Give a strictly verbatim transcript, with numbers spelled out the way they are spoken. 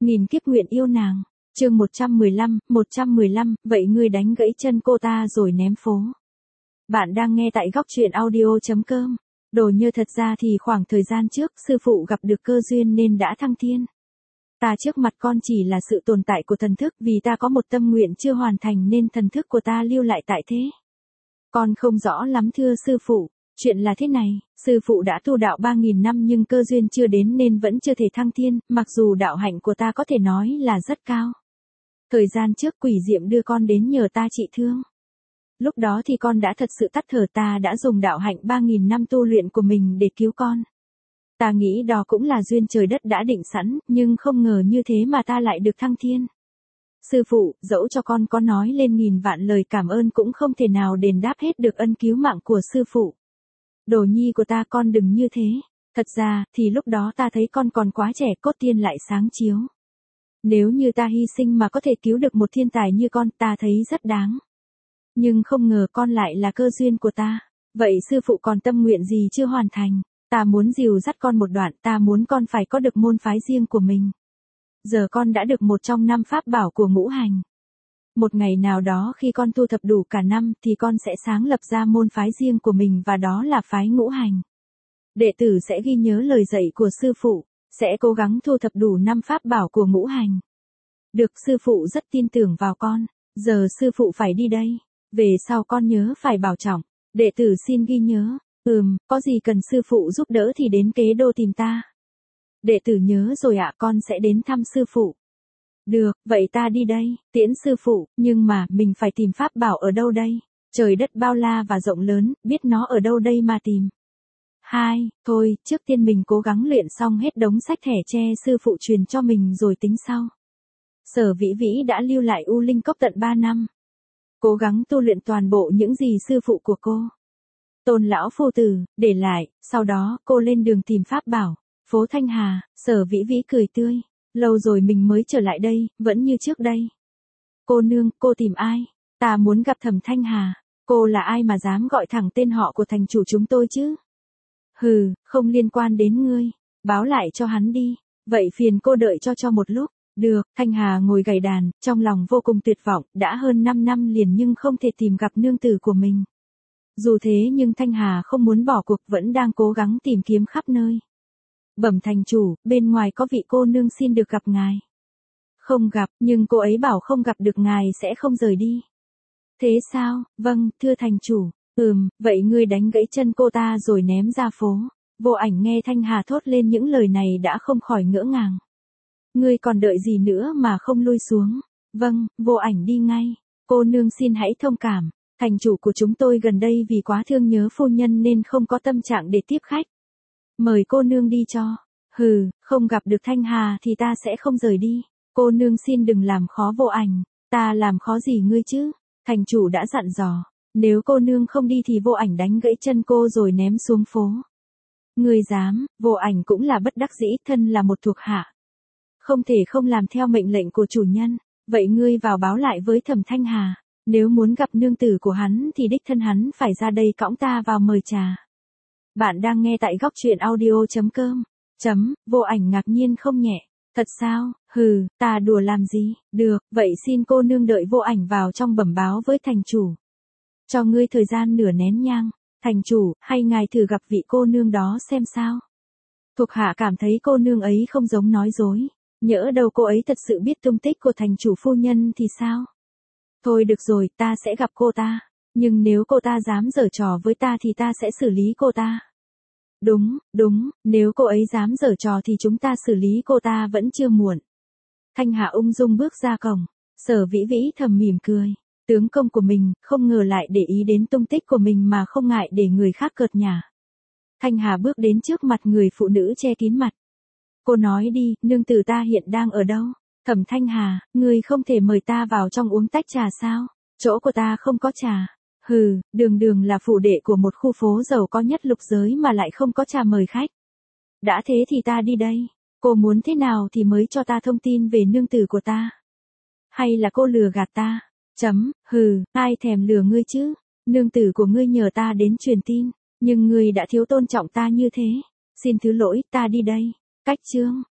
Nghìn kiếp nguyện yêu nàng. Chương một trăm mười lăm, một trăm mười lăm, vậy ngươi đánh gãy chân cô ta rồi ném phố. Bạn đang nghe tại góc truyện audio chấm com. Đồ Nhơ, thật ra thì khoảng thời gian trước, sư phụ gặp được cơ duyên nên đã thăng thiên. Ta trước mặt con chỉ là sự tồn tại của thần thức, vì ta có một tâm nguyện chưa hoàn thành nên thần thức của ta lưu lại tại thế. Con không rõ lắm thưa sư phụ. Chuyện là thế này, sư phụ đã tu đạo ba nghìn năm nhưng cơ duyên chưa đến nên vẫn chưa thể thăng thiên, mặc dù đạo hạnh của ta có thể nói là rất cao. Thời gian trước quỷ diệm đưa con đến nhờ ta trị thương. Lúc đó thì con đã thật sự tắt thở, ta đã dùng đạo hạnh ba nghìn năm tu luyện của mình để cứu con. Ta nghĩ đó cũng là duyên trời đất đã định sẵn, nhưng không ngờ như thế mà ta lại được thăng thiên. Sư phụ, dẫu cho con có nói lên nghìn vạn lời cảm ơn cũng không thể nào đền đáp hết được ân cứu mạng của sư phụ. Đồ nhi của ta, con đừng như thế. Thật ra, thì lúc đó ta thấy con còn quá trẻ, cốt tiên lại sáng chiếu. Nếu như ta hy sinh mà có thể cứu được một thiên tài như con, ta thấy rất đáng. Nhưng không ngờ con lại là cơ duyên của ta. Vậy sư phụ còn tâm nguyện gì chưa hoàn thành? Ta muốn dìu dắt con một đoạn, ta muốn con phải có được môn phái riêng của mình. Giờ con đã được một trong năm pháp bảo của ngũ hành. Một ngày nào đó khi con thu thập đủ cả năm thì con sẽ sáng lập ra môn phái riêng của mình, và đó là phái ngũ hành. Đệ tử sẽ ghi nhớ lời dạy của sư phụ, sẽ cố gắng thu thập đủ năm pháp bảo của ngũ hành. Được, sư phụ rất tin tưởng vào con. Giờ sư phụ phải đi đây. Về sau con nhớ phải bảo trọng. Đệ tử xin ghi nhớ. Ừm, có gì cần sư phụ giúp đỡ thì đến Kế Đô tìm ta. Đệ tử nhớ rồi ạ, con sẽ đến thăm sư phụ. Được, vậy ta đi đây, tiễn sư phụ, nhưng mà mình phải tìm pháp bảo ở đâu đây? Trời đất bao la và rộng lớn, biết nó ở đâu đây mà tìm. Hai, thôi, trước tiên mình cố gắng luyện xong hết đống sách thẻ tre sư phụ truyền cho mình rồi tính sau. Sở Vĩ Vĩ đã lưu lại U Linh Cốc tận ba năm. Cố gắng tu luyện toàn bộ những gì sư phụ của cô Tôn lão phu tử để lại, sau đó cô lên đường tìm pháp bảo. Phố Thanh Hà, Sở Vĩ Vĩ cười tươi. Lâu rồi mình mới trở lại đây, vẫn như trước đây. Cô nương, cô tìm ai? Ta muốn gặp Thẩm Thanh Hà. Cô là ai mà dám gọi thẳng tên họ của thành chủ chúng tôi chứ? Hừ, không liên quan đến ngươi. Báo lại cho hắn đi. Vậy phiền cô đợi cho cho một lúc. Được, Thanh Hà ngồi gảy đàn, trong lòng vô cùng tuyệt vọng, đã hơn năm năm liền nhưng không thể tìm gặp nương tử của mình. Dù thế nhưng Thanh Hà không muốn bỏ cuộc, vẫn đang cố gắng tìm kiếm khắp nơi. Bẩm thành chủ, bên ngoài có vị cô nương xin được gặp ngài. Không gặp, nhưng cô ấy bảo không gặp được ngài sẽ không rời đi. Thế sao? Vâng, thưa thành chủ. Ừm, vậy ngươi đánh gãy chân cô ta rồi ném ra phố. Vô Ảnh nghe Thanh Hà thốt lên những lời này đã không khỏi ngỡ ngàng. Ngươi còn đợi gì nữa mà không lui xuống? Vâng, Vô Ảnh đi ngay. Cô nương xin hãy thông cảm. Thành chủ của chúng tôi gần đây vì quá thương nhớ phu nhân nên không có tâm trạng để tiếp khách. Mời cô nương đi cho. Hừ, không gặp được Thanh Hà thì ta sẽ không rời đi. Cô nương xin đừng làm khó Vô Ảnh. Ta làm khó gì ngươi chứ? Thành chủ đã dặn dò. Nếu cô nương không đi thì Vô Ảnh đánh gãy chân cô rồi ném xuống phố. Ngươi dám? Vô Ảnh cũng là bất đắc dĩ, thân là một thuộc hạ. Không thể không làm theo mệnh lệnh của chủ nhân. Vậy ngươi vào báo lại với Thẩm Thanh Hà. Nếu muốn gặp nương tử của hắn thì đích thân hắn phải ra đây cõng ta vào mời trà. Bạn đang nghe tại góc truyện audio chấm com. Chấm, Vô Ảnh ngạc nhiên không nhẹ. Thật sao? Hừ, ta đùa làm gì? Được, vậy xin cô nương đợi Vô Ảnh vào trong bẩm báo với thành chủ. Cho ngươi thời gian nửa nén nhang. Thành chủ, hay ngài thử gặp vị cô nương đó xem sao? Thuộc hạ cảm thấy cô nương ấy không giống nói dối. Nhỡ đâu cô ấy thật sự biết tung tích của thành chủ phu nhân thì sao? Thôi được rồi, ta sẽ gặp cô ta. Nhưng nếu cô ta dám giở trò với ta thì ta sẽ xử lý cô ta. Đúng, đúng, nếu cô ấy dám giở trò thì chúng ta xử lý cô ta vẫn chưa muộn. Thanh Hà ung dung bước ra cổng. Sở Vĩ Vĩ thầm mỉm cười. Tướng công của mình, không ngờ lại để ý đến tung tích của mình mà không ngại để người khác cợt nhả. Thanh Hà bước đến trước mặt người phụ nữ che kín mặt. Cô nói đi, nương tử ta hiện đang ở đâu? Thẩm Thanh Hà, ngươi không thể mời ta vào trong uống tách trà sao? Chỗ của ta không có trà. Hừ, đường đường là phủ đệ của một khu phố giàu có nhất lục giới mà lại không có trà mời khách. Đã thế thì ta đi đây. Cô muốn thế nào thì mới cho ta thông tin về nương tử của ta? Hay là cô lừa gạt ta? Chấm, hừ, ai thèm lừa ngươi chứ? Nương tử của ngươi nhờ ta đến truyền tin, nhưng ngươi đã thiếu tôn trọng ta như thế. Xin thứ lỗi, ta đi đây. Cách chương.